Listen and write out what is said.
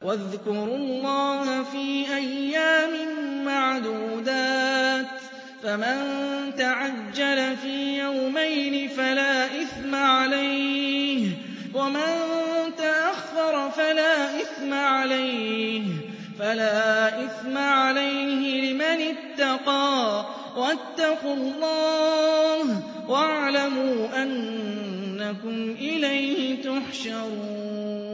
وَاذْكُرُوا اللَّهَ فِي أَيَّامٍ مَّعْدُودَاتٍ ۚ فَمَن تَعَجَّلَ فِي يَوْمَيْنِ فَلَا إِثْمَ عَلَيْهِ ۖ وَمَن تَأَخَّرَ فَلَا إِثْمَ عَلَيْهِ لِمَنِ اتَّقَىٰ ۗ وَاتَّقُوا اللَّهَ وَاعْلَمُوا أَنَّكُمْ إِلَيْهِ تُحْشَرُونَ